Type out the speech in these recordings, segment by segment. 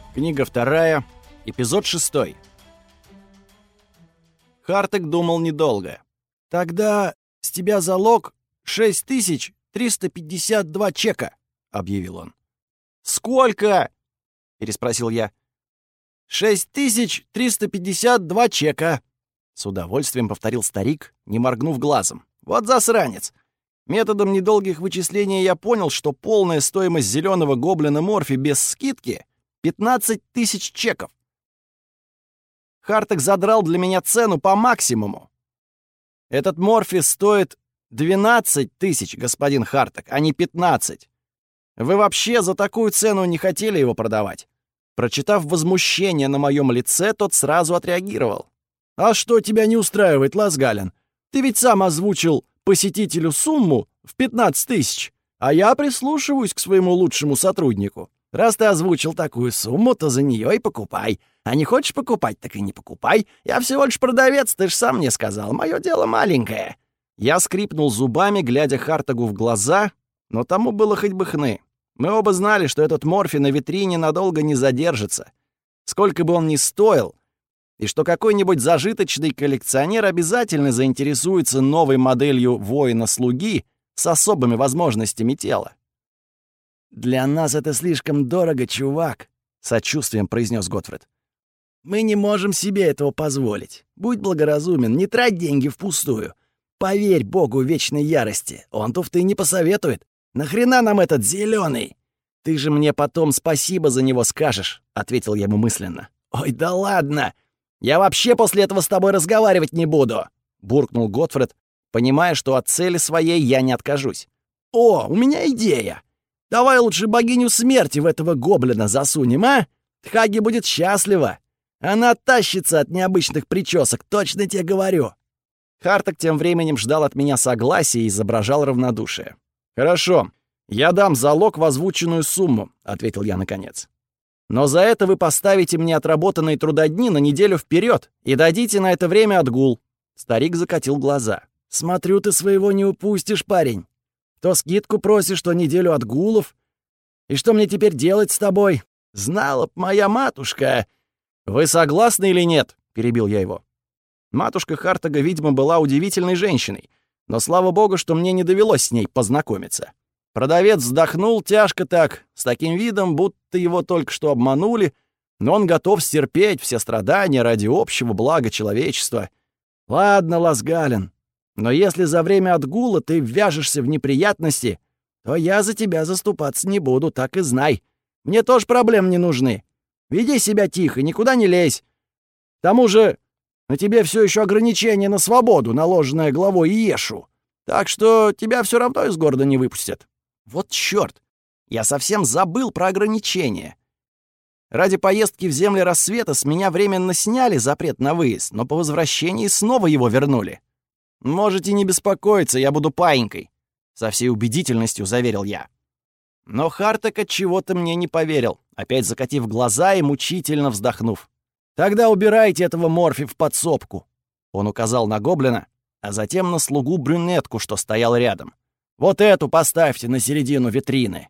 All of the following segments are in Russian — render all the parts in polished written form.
Книга 2, эпизод 6. Хартек думал недолго. «Тогда с тебя залог 6352 чека», — объявил он. «Сколько?» — переспросил я. 6352 чека», — с удовольствием повторил старик, не моргнув глазом. «Вот засранец! Методом недолгих вычислений я понял, что полная стоимость зеленого гоблина Морфи без скидки — 15 тысяч чеков. Хартек задрал для меня цену по максимуму. Этот Морфи стоит 12 тысяч, господин Хартек, а не 15. Вы вообще за такую цену не хотели его продавать?» Прочитав возмущение на моем лице, тот сразу отреагировал. «А что тебя не устраивает, Лазгалин? Ты ведь сам озвучил посетителю сумму в 15 тысяч, а я прислушиваюсь к своему лучшему сотруднику. Раз ты озвучил такую сумму, то за нее и покупай. А не хочешь покупать, так и не покупай. Я всего лишь продавец, ты ж сам мне сказал. Мое дело маленькое». Я скрипнул зубами, глядя Хартегу в глаза, но тому было хоть бы хны. Мы оба знали, что этот Морфи на витрине надолго не задержится, сколько бы он ни стоил, и что какой-нибудь зажиточный коллекционер обязательно заинтересуется новой моделью воина-слуги с особыми возможностями тела. «Для нас это слишком дорого, чувак», — сочувствием произнес Готфрид. «Мы не можем себе этого позволить. Будь благоразумен, не трать деньги впустую. Поверь богу вечной ярости, он туфты не посоветует. Нахрена нам этот зеленый? Ты же мне потом спасибо за него скажешь», — ответил я ему мысленно. «Ой, да ладно! Я вообще после этого с тобой разговаривать не буду», — буркнул Готфрид, понимая, что от цели своей я не откажусь. «О, у меня идея! Давай лучше богиню смерти в этого гоблина засунем, а? Хаги будет счастлива. Она тащится от необычных причесок, точно тебе говорю». Хартек тем временем ждал от меня согласия и изображал равнодушие. «Хорошо, я дам залог в озвученную сумму», — ответил я наконец. «Но за это вы поставите мне отработанные трудодни на неделю вперед и дадите на это время отгул». Старик закатил глаза. «Смотрю, ты своего не упустишь, парень. То скидку просишь, то неделю отгулов. И что мне теперь делать с тобой? Знала б моя матушка». «Вы согласны или нет?» — перебил я его. Матушка Хартега, видимо, была удивительной женщиной, но слава богу, что мне не довелось с ней познакомиться. Продавец вздохнул тяжко так, с таким видом, будто его только что обманули, но он готов стерпеть все страдания ради общего блага человечества. «Ладно, Лазгалин, но если за время отгула ты ввяжешься в неприятности, то я за тебя заступаться не буду, так и знай. Мне тоже проблем не нужны. Веди себя тихо, никуда не лезь. К тому же на тебе все еще ограничение на свободу, наложенное главой Иешу, так что тебя все равно из города не выпустят». Вот чёрт! Я совсем забыл про ограничения. Ради поездки в земли рассвета с меня временно сняли запрет на выезд, но по возвращении снова его вернули. «Можете не беспокоиться, я буду паинькой», — со всей убедительностью заверил я. Но Хартек отчего-то мне не поверил, опять закатив глаза и мучительно вздохнув. «Тогда убирайте этого Морфи в подсобку», — он указал на гоблина, а затем на слугу-брюнетку, что стоял рядом. «Вот эту поставьте на середину витрины».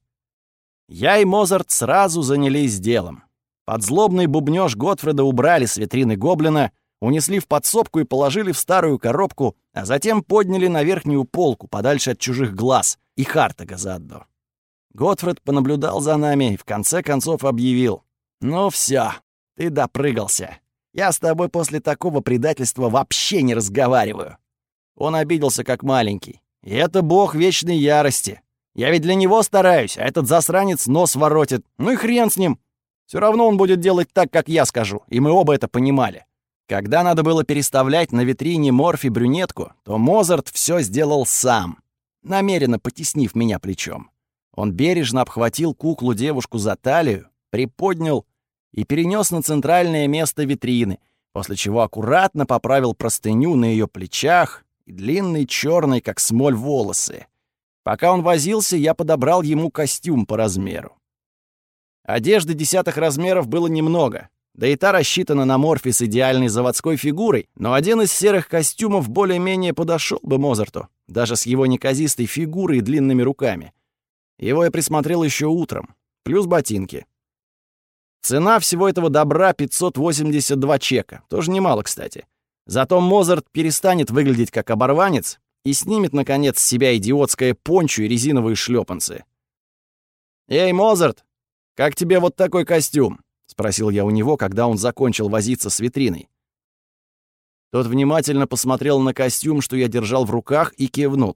Я и Мозарт сразу занялись делом. Подзлобный бубнёж Готфрида убрали с витрины гоблина, унесли в подсобку и положили в старую коробку, а затем подняли на верхнюю полку, подальше от чужих глаз, и Хартега заодно. Готфрид понаблюдал за нами и в конце концов объявил: «Ну всё, ты допрыгался. Я с тобой после такого предательства вообще не разговариваю». Он обиделся как маленький. И это бог вечной ярости. Я ведь для него стараюсь, а этот засранец нос воротит. Ну и хрен с ним. Все равно он будет делать так, как я скажу, и мы оба это понимали. Когда надо было переставлять на витрине Морфи брюнетку, то Мозарт все сделал сам, намеренно потеснив меня плечом. Он бережно обхватил куклу-девушку за талию, приподнял и перенес на центральное место витрины, после чего аккуратно поправил простыню на ее плечах и длинные черные, как смоль, волосы. Пока он возился, я подобрал ему костюм по размеру. Одежды 10-х размеров было немного, да и та рассчитана на Морфи с идеальной заводской фигурой, но один из серых костюмов более-менее подошел бы Мозарту, даже с его неказистой фигурой и длинными руками. Его я присмотрел еще утром, плюс ботинки. Цена всего этого добра — 582 чека. Тоже немало, кстати. Зато Мозарт перестанет выглядеть как оборванец и снимет, наконец, с себя идиотское пончо и резиновые шлепанцы. «Эй, Мозарт, как тебе вот такой костюм?» — спросил я у него, когда он закончил возиться с витриной. Тот внимательно посмотрел на костюм, что я держал в руках, и кивнул.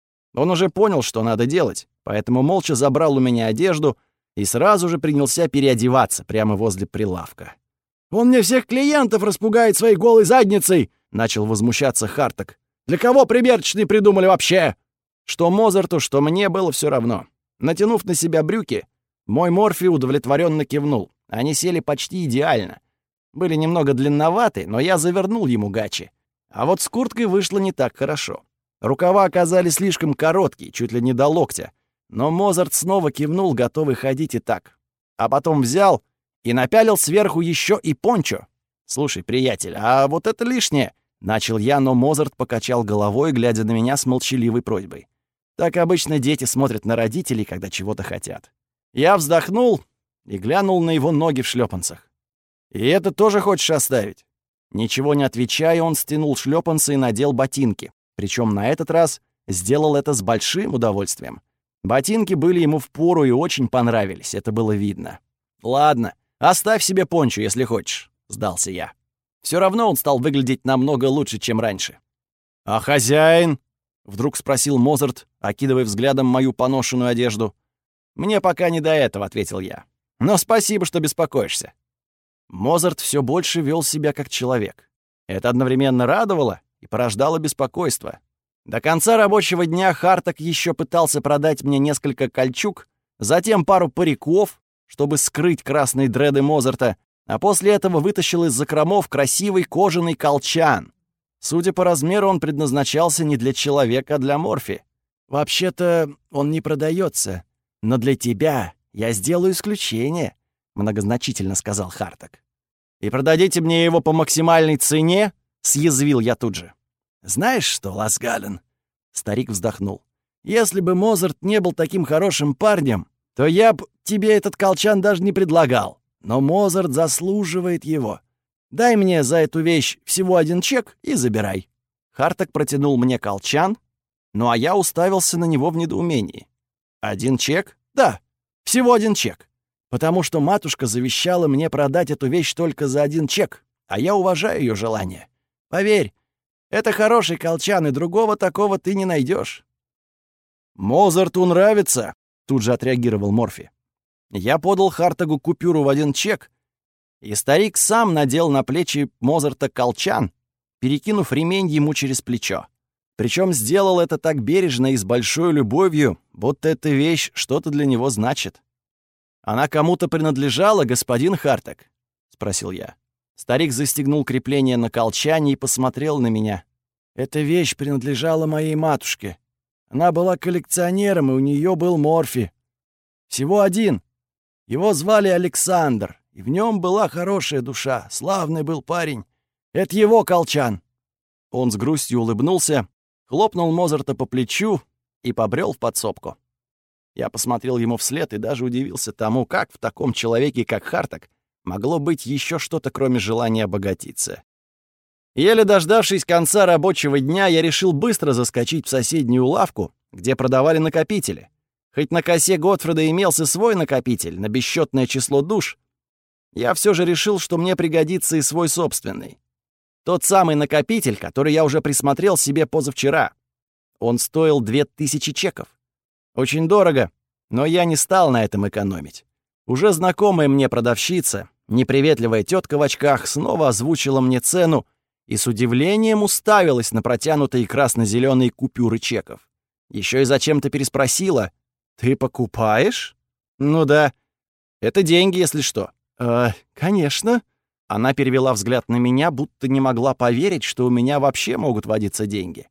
Он уже понял, что надо делать, поэтому молча забрал у меня одежду и сразу же принялся переодеваться прямо возле прилавка. «Он мне всех клиентов распугает своей голой задницей!» — начал возмущаться Харток. «Для кого примерочные придумали вообще?» Что Мозарту, что мне было все равно. Натянув на себя брюки, мой Морфи удовлетворенно кивнул. Они сели почти идеально. Были немного длинноваты, но я завернул ему гачи. А вот с курткой вышло не так хорошо. Рукава оказались слишком короткие, чуть ли не до локтя. Но Мозарт снова кивнул, готовый ходить и так. А потом взял и напялил сверху еще и пончо. «Слушай, приятель, а вот это лишнее!» — начал я, но Мозарт покачал головой, глядя на меня с молчаливой просьбой. Так обычно дети смотрят на родителей, когда чего-то хотят. Я вздохнул и глянул на его ноги в шлепанцах. «И это тоже хочешь оставить?» Ничего не отвечая, он стянул шлепанцы и надел ботинки. Причем на этот раз сделал это с большим удовольствием. Ботинки были ему впору и очень понравились, это было видно. «Ладно, оставь себе пончо, если хочешь», — сдался я. Все равно он стал выглядеть намного лучше, чем раньше. «А хозяин?» — вдруг спросил Мозарт, окидывая взглядом мою поношенную одежду. «Мне пока не до этого», — ответил я. «Но спасибо, что беспокоишься». Мозарт все больше вел себя как человек. Это одновременно радовало и порождало беспокойство. До конца рабочего дня Харток еще пытался продать мне несколько кольчуг, затем пару париков, чтобы скрыть красные дреды Мозарта, а после этого вытащил из закромов красивый кожаный колчан. Судя по размеру, он предназначался не для человека, а для Морфи. «Вообще-то он не продается, но для тебя я сделаю исключение», — многозначительно сказал Харток. «И продадите мне его по максимальной цене?» — съязвил я тут же. «Знаешь что, Ласгален?» — старик вздохнул. «Если бы Мозарт не был таким хорошим парнем, то я б тебе этот колчан даже не предлагал. Но Мозарт заслуживает его. Дай мне за эту вещь всего один чек и забирай». Харток протянул мне колчан, ну а я уставился на него в недоумении. «Один чек?» «Да, всего один чек. Потому что матушка завещала мне продать эту вещь только за один чек, а я уважаю ее желание. Поверь, это хороший колчан, и другого такого ты не найдешь». «Мозарту нравится», — тут же отреагировал Морфи. Я подал Хартогу купюру в один чек, и старик сам надел на плечи Мозарта колчан, перекинув ремень ему через плечо. Причем сделал это так бережно и с большой любовью, будто эта вещь что-то для него значит. «Она кому-то принадлежала, господин Хартог?» — спросил я. Старик застегнул крепление на колчане и посмотрел на меня. «Эта вещь принадлежала моей матушке. Она была коллекционером, и у нее был Морфи. Всего один. Его звали Александр, и в нем была хорошая душа, славный был парень. Это его колчан». Он с грустью улыбнулся, хлопнул Мозарта по плечу и побрел в подсобку. Я посмотрел ему вслед и даже удивился тому, как в таком человеке, как Харток, могло быть еще что-то, кроме желания обогатиться. Еле дождавшись конца рабочего дня, я решил быстро заскочить в соседнюю лавку, где продавали накопители. Хоть на косе Готфреда имелся свой накопитель на бесчетное число душ, я все же решил, что мне пригодится и свой собственный. Тот самый накопитель, который я уже присмотрел себе позавчера. Он стоил 2000 чеков. Очень дорого, но я не стал на этом экономить. Уже знакомая мне продавщица, неприветливая тетка в очках, снова озвучила мне цену и с удивлением уставилась на протянутые красно-зеленые купюры чеков. Еще и зачем-то переспросила: «Ты покупаешь?» «Ну да. Это деньги, если что». Конечно». Она перевела взгляд на меня, будто не могла поверить, что у меня вообще могут водиться деньги.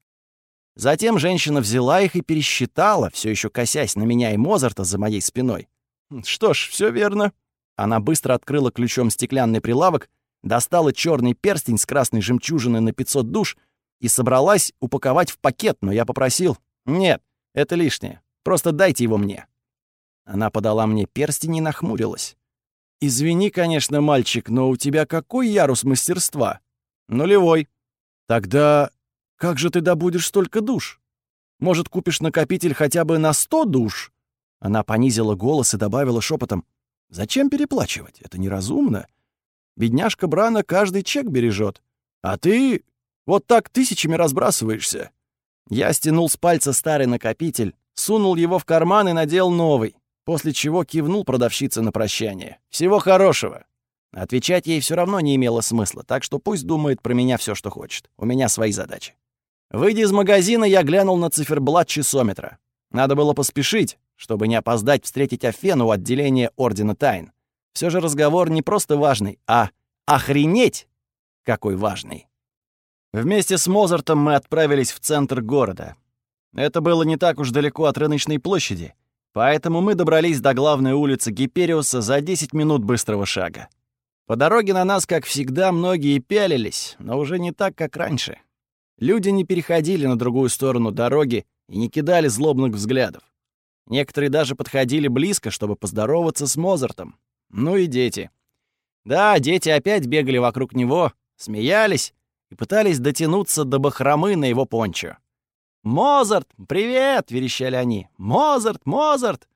Затем женщина взяла их и пересчитала, все еще косясь на меня и Мозарта за моей спиной. «Что ж, все верно». Она быстро открыла ключом стеклянный прилавок, достала черный перстень с красной жемчужиной на 500 душ и собралась упаковать в пакет, но я попросил: «Нет, это лишнее. Просто дайте его мне». Она подала мне перстень и нахмурилась. Извини, конечно, мальчик, но у тебя какой ярус мастерства? Нулевой. Тогда как же ты добудешь столько душ? Может, купишь накопитель хотя бы на 100 душ?» Она понизила голос и добавила шепотом: «Зачем переплачивать? Это неразумно. Бедняжка Брана каждый чек бережет, а ты вот так тысячами разбрасываешься». Я стянул с пальца старый накопитель, сунул его в карман и надел новый, после чего кивнул продавщице на прощание. «Всего хорошего». Отвечать ей все равно не имело смысла, так что пусть думает про меня все, что хочет. У меня свои задачи. Выйдя из магазина, я глянул на циферблат часометра. Надо было поспешить, чтобы не опоздать встретить Афену у отделения Ордена Тайн. Все же разговор не просто важный, а охренеть какой важный. Вместе с Мозартом мы отправились в центр города. Это было не так уж далеко от рыночной площади, поэтому мы добрались до главной улицы Гипериуса за 10 минут быстрого шага. По дороге на нас, как всегда, многие пялились, но уже не так, как раньше. Люди не переходили на другую сторону дороги и не кидали злобных взглядов. Некоторые даже подходили близко, чтобы поздороваться с Мозартом. Ну и дети. Да, дети опять бегали вокруг него, смеялись и пытались дотянуться до бахромы на его пончо. «Мозарт, привет!» — верещали они. «Мозарт, Мозарт!»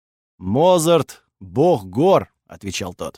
«Мозарт, бог гор!» — отвечал тот.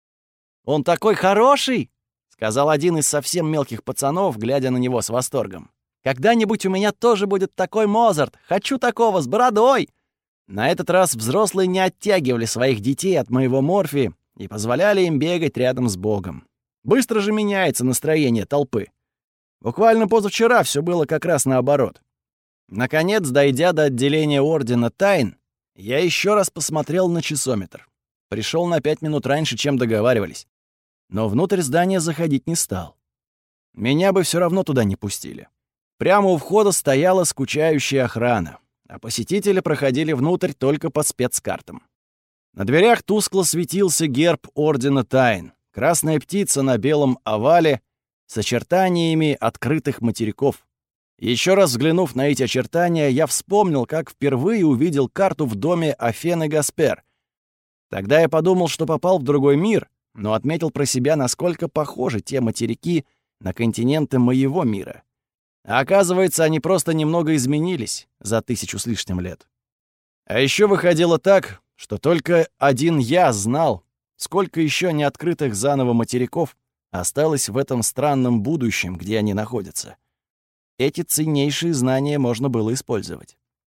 «Он такой хороший!» — сказал один из совсем мелких пацанов, глядя на него с восторгом. «Когда-нибудь у меня тоже будет такой Мозарт! Хочу такого, с бородой!» На этот раз взрослые не оттягивали своих детей от моего Морфи и позволяли им бегать рядом с Богом. Быстро же меняется настроение толпы. Буквально позавчера все было как раз наоборот. Наконец, дойдя до отделения Ордена Тайн, я еще раз посмотрел на часометр. Пришел на 5 минут раньше, чем договаривались. Но внутрь здания заходить не стал. Меня бы все равно туда не пустили. Прямо у входа стояла скучающая охрана, а посетители проходили внутрь только по спецкартам. На дверях тускло светился герб Ордена Тайн, красная птица на белом овале с очертаниями открытых материков. Еще раз взглянув на эти очертания, я вспомнил, как впервые увидел карту в доме Афены Гаспер. Тогда я подумал, что попал в другой мир, но отметил про себя, насколько похожи те материки на континенты моего мира. А оказывается, они просто немного изменились за 1000 с лишним лет. А еще выходило так, что только один я знал, сколько еще неоткрытых заново материков осталось в этом странном будущем, где они находятся. Эти ценнейшие знания можно было использовать.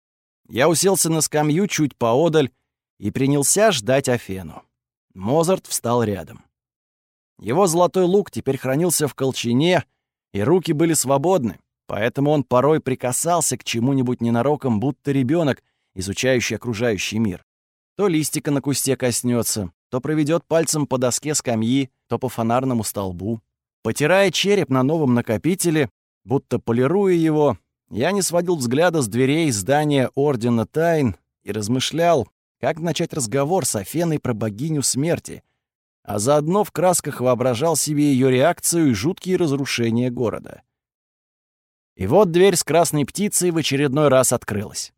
Я уселся на скамью чуть поодаль и принялся ждать Афену. Мозарт встал рядом. Его золотой лук теперь хранился в колчине, и руки были свободны, поэтому он порой прикасался к чему-нибудь ненароком, будто ребенок, изучающий окружающий мир. То листика на кусте коснется, то проведет пальцем по доске скамьи, то по фонарному столбу. Потирая череп на новом накопителе, будто полируя его, я не сводил взгляда с дверей здания Ордена Тайн и размышлял, как начать разговор с Афеной про богиню смерти, а заодно в красках воображал себе ее реакцию и жуткие разрушения города. И вот дверь с красной птицей в очередной раз открылась.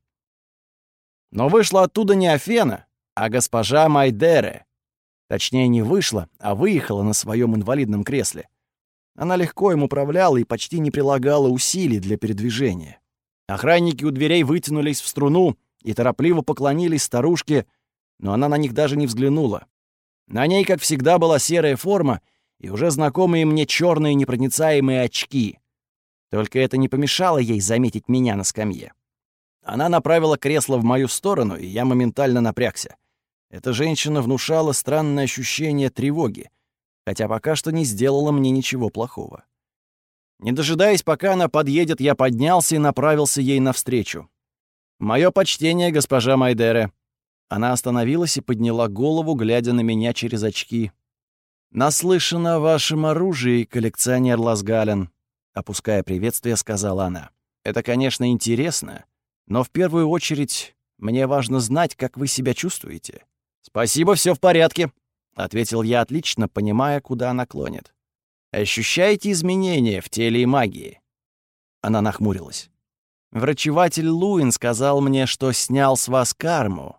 Но вышла оттуда не Афена, а госпожа Майдере. Точнее, не вышла, а выехала на своем инвалидном кресле. Она легко им управляла и почти не прилагала усилий для передвижения. Охранники у дверей вытянулись в струну и торопливо поклонились старушке, но она на них даже не взглянула. На ней, как всегда, была серая форма и уже знакомые мне черные непроницаемые очки. Только это не помешало ей заметить меня на скамье. Она направила кресло в мою сторону, и я моментально напрягся. Эта женщина внушала странное ощущение тревоги, хотя пока что не сделала мне ничего плохого. Не дожидаясь, пока она подъедет, я поднялся и направился ей навстречу. «Мое почтение, госпожа Майдере». Она остановилась и подняла голову, глядя на меня через очки. «Наслышана о вашем оружии, коллекционер Ласгален», — опуская приветствие, сказала она. «Это, конечно, интересно, но в первую очередь мне важно знать, как вы себя чувствуете». «Спасибо, все в порядке», — ответил я, отлично понимая, куда она клонит. «Ощущаете изменения в теле и магии?» Она нахмурилась. «Врачеватель Луин сказал мне, что снял с вас карму,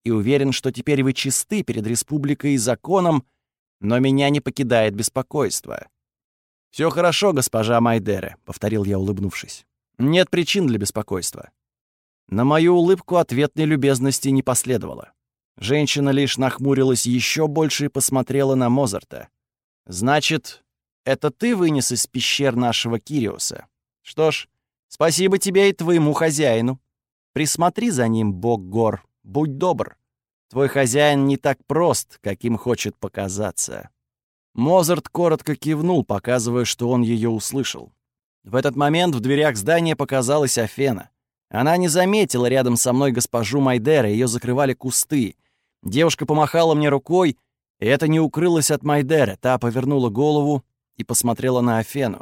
и уверен, что теперь вы чисты перед республикой и законом, но меня не покидает беспокойство». «Все хорошо, госпожа Майдере», — повторил я, улыбнувшись. «Нет причин для беспокойства». На мою улыбку ответной любезности не последовало. Женщина лишь нахмурилась еще больше и посмотрела на Мозарта. «Значит, это ты вынес из пещер нашего Кириуса? Что ж, спасибо тебе и твоему хозяину. Присмотри за ним, бог гор, будь добр. Твой хозяин не так прост, каким хочет показаться». Мозарт коротко кивнул, показывая, что он ее услышал. В этот момент в дверях здания показалась Афена. Она не заметила рядом со мной госпожу Майдере, ее закрывали кусты. Девушка помахала мне рукой, и это не укрылось от Майдере. Та повернула голову и посмотрела на Афену.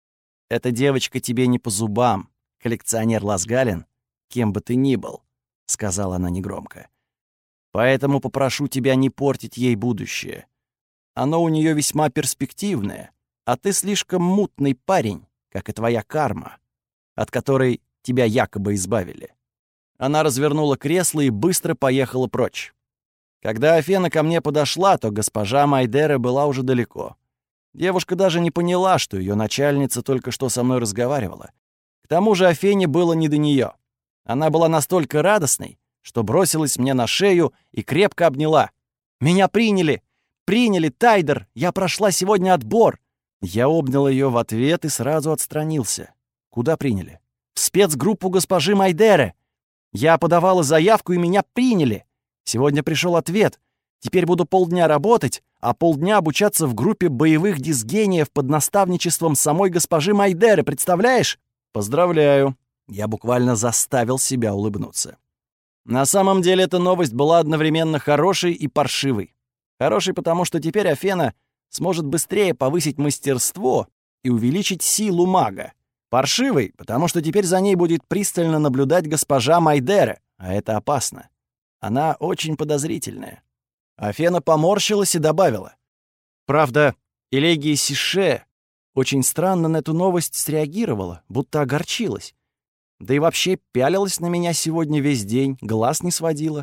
«Эта девочка тебе не по зубам, коллекционер Ласгален, кем бы ты ни был», — сказала она негромко. «Поэтому попрошу тебя не портить ей будущее. Оно у нее весьма перспективное, а ты слишком мутный парень, как и твоя карма, от которой тебя якобы избавили». Она развернула кресло и быстро поехала прочь. Когда Афена ко мне подошла, то госпожа Майдере была уже далеко. Девушка даже не поняла, что ее начальница только что со мной разговаривала. К тому же Афене было не до нее. Она была настолько радостной, что бросилась мне на шею и крепко обняла. «Меня приняли! Приняли, Тайдер! Я прошла сегодня отбор!» Я обнял ее в ответ и сразу отстранился. «Куда приняли?» «В спецгруппу госпожи Майдере. Я подавала заявку, и меня приняли. Сегодня пришел ответ. Теперь буду полдня работать, а полдня обучаться в группе боевых дисгениев под наставничеством самой госпожи Майдере, представляешь?» «Поздравляю!» Я буквально заставил себя улыбнуться. На самом деле эта новость была одновременно хорошей и паршивой. Хорошей, потому что теперь Афена сможет быстрее повысить мастерство и увеличить силу мага. Паршивой, потому что теперь за ней будет пристально наблюдать госпожа Майдере, а это опасно. Она очень подозрительная. Афена поморщилась и добавила. Правда, Элегия Сише очень странно на эту новость среагировала, будто огорчилась. Да и вообще пялилась на меня сегодня весь день, глаз не сводила.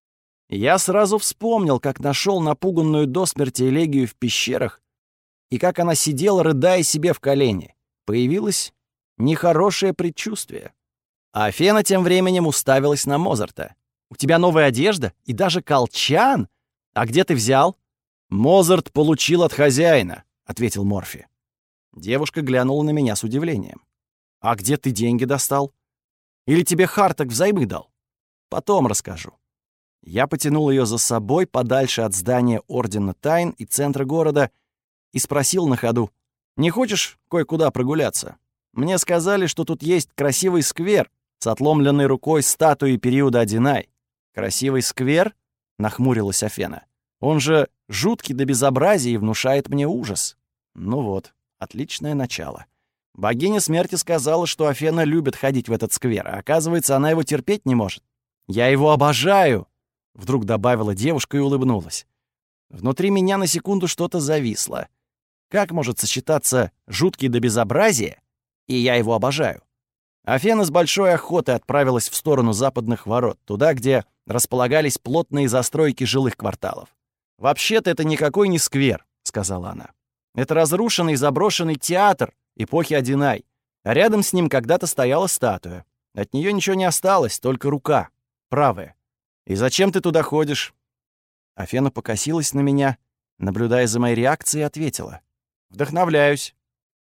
Я сразу вспомнил, как нашел напуганную до смерти Элегию в пещерах, и как она сидела, рыдая себе в колени. Появилось нехорошее предчувствие. А Афена тем временем уставилась на Мозарта. «У тебя новая одежда? И даже колчан? А где ты взял?» «Мозарт получил от хозяина», — ответил Морфи. Девушка глянула на меня с удивлением. «А где ты деньги достал? Или тебе Харток взаймы дал? Потом расскажу». Я потянул ее за собой подальше от здания Ордена Тайн и центра города и спросил на ходу. «Не хочешь кое-куда прогуляться? Мне сказали, что тут есть красивый сквер с отломленной рукой статуей периода Одинай». «Красивый сквер?» — нахмурилась Афена. «Он же жуткий до безобразия и внушает мне ужас». Ну вот, отличное начало. Богиня смерти сказала, что Афена любит ходить в этот сквер, а оказывается, она его терпеть не может. «Я его обожаю!» — вдруг добавила девушка и улыбнулась. Внутри меня на секунду что-то зависло. Как может сочетаться жуткий до безобразия и я его обожаю? Афена с большой охотой отправилась в сторону западных ворот, туда, где располагались плотные застройки жилых кварталов. «Вообще-то это никакой не сквер», — сказала она. «Это разрушенный заброшенный театр эпохи Одинай, а рядом с ним когда-то стояла статуя. От нее ничего не осталось, только рука, правая. И зачем ты туда ходишь?» Афена покосилась на меня, наблюдая за моей реакцией, и ответила. «Вдохновляюсь».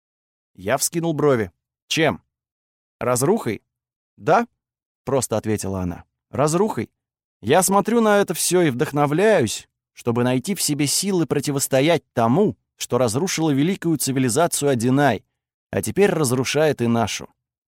Я вскинул брови. «Чем? Разрухой?» «Да», — просто ответила она. «Разрухой. Я смотрю на это все и вдохновляюсь, чтобы найти в себе силы противостоять тому, что разрушило великую цивилизацию Одинай, а теперь разрушает и нашу».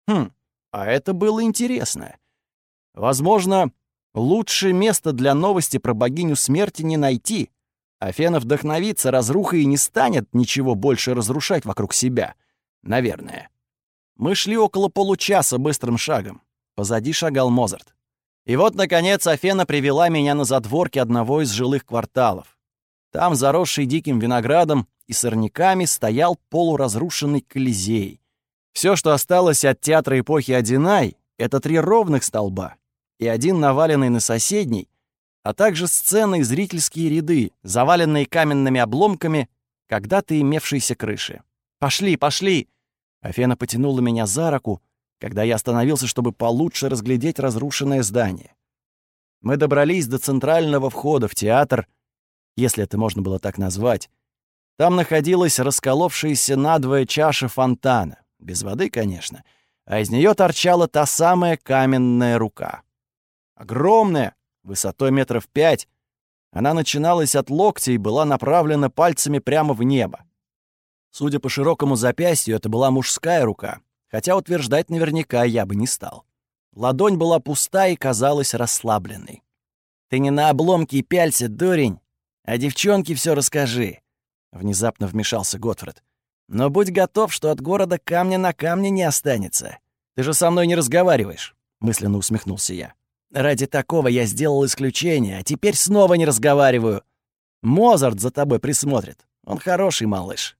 А это было интересно. Возможно, лучшее место для новости про богиню смерти не найти. Афена вдохновится разрухой и не станет ничего больше разрушать вокруг себя. Наверное. Мы шли около получаса быстрым шагом. Позади шагал Мозарт. И вот, наконец, Афена привела меня на задворки одного из жилых кварталов. Там, заросший диким виноградом и сорняками, стоял полуразрушенный Колизей. Все, что осталось от театра эпохи Одинай, это 3 ровных столба и один наваленный на соседний, а также сцены и зрительские ряды, заваленные каменными обломками когда-то имевшейся крыши. «Пошли, пошли!» Афена потянула меня за руку, когда я остановился, чтобы получше разглядеть разрушенное здание. Мы добрались до центрального входа в театр, если это можно было так назвать. Там находилась расколовшаяся надвое чаша фонтана, без воды, конечно, а из нее торчала та самая каменная рука. Огромная, высотой 5 метров, она начиналась от локтя и была направлена пальцами прямо в небо. Судя по широкому запястью, это была мужская рука, хотя утверждать наверняка я бы не стал. Ладонь была пуста и казалась расслабленной. «Ты не на обломки пялься, дурень, а девчонке все расскажи», — внезапно вмешался Готфрид. «Но будь готов, что от города камня на камне не останется. Ты же со мной не разговариваешь», — мысленно усмехнулся я. «Ради такого я сделал исключение, а теперь снова не разговариваю. Мозарт за тобой присмотрит. Он хороший малыш».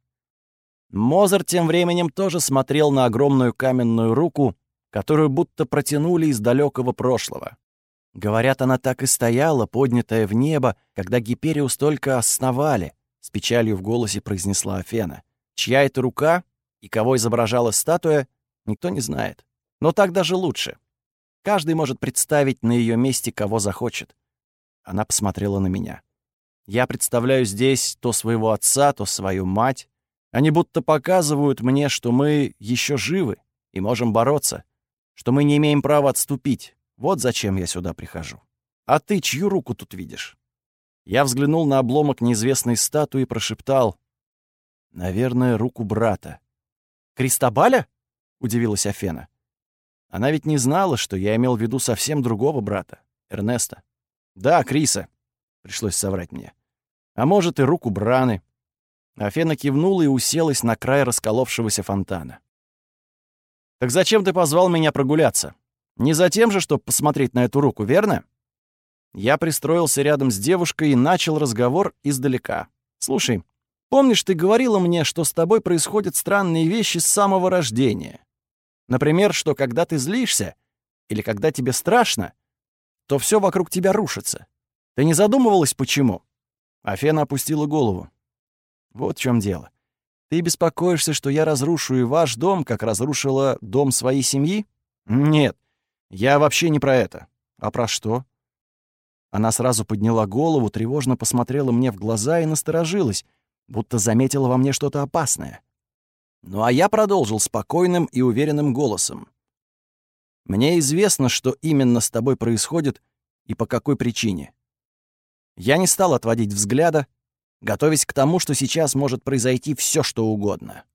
Мозарт тем временем тоже смотрел на огромную каменную руку, которую будто протянули из далекого прошлого. Говорят, она так и стояла, поднятая в небо, когда Гипериус только основали, с печалью в голосе произнесла Афена. Чья это рука и кого изображала статуя, никто не знает. Но так даже лучше. Каждый может представить на ее месте, кого захочет. Она посмотрела на меня. Я представляю здесь то своего отца, то свою мать. Они будто показывают мне, что мы еще живы и можем бороться, что мы не имеем права отступить. Вот зачем я сюда прихожу. А ты чью руку тут видишь?» Я взглянул на обломок неизвестной статуи и прошептал: «Наверное, руку брата». «Кристобаля?» — удивилась Афена. Она ведь не знала, что я имел в виду совсем другого брата, Эрнеста. «Да, Криса», — пришлось соврать мне. «А может, и руку Браны». Афена кивнула и уселась на край расколовшегося фонтана. «Так зачем ты позвал меня прогуляться? Не за тем же, чтобы посмотреть на эту руку, верно?» Я пристроился рядом с девушкой и начал разговор издалека. «Слушай, помнишь, ты говорила мне, что с тобой происходят странные вещи с самого рождения? Например, что когда ты злишься или когда тебе страшно, то все вокруг тебя рушится. Ты не задумывалась, почему?» Афена опустила голову. «Вот в чем дело. Ты беспокоишься, что я разрушу и ваш дом, как разрушила дом своей семьи? Нет, я вообще не про это. А про что?» Она сразу подняла голову, тревожно посмотрела мне в глаза и насторожилась, будто заметила во мне что-то опасное. Ну а я продолжил спокойным и уверенным голосом. «Мне известно, что именно с тобой происходит и по какой причине». Я не стал отводить взгляда, готовясь к тому, что сейчас может произойти все, что угодно.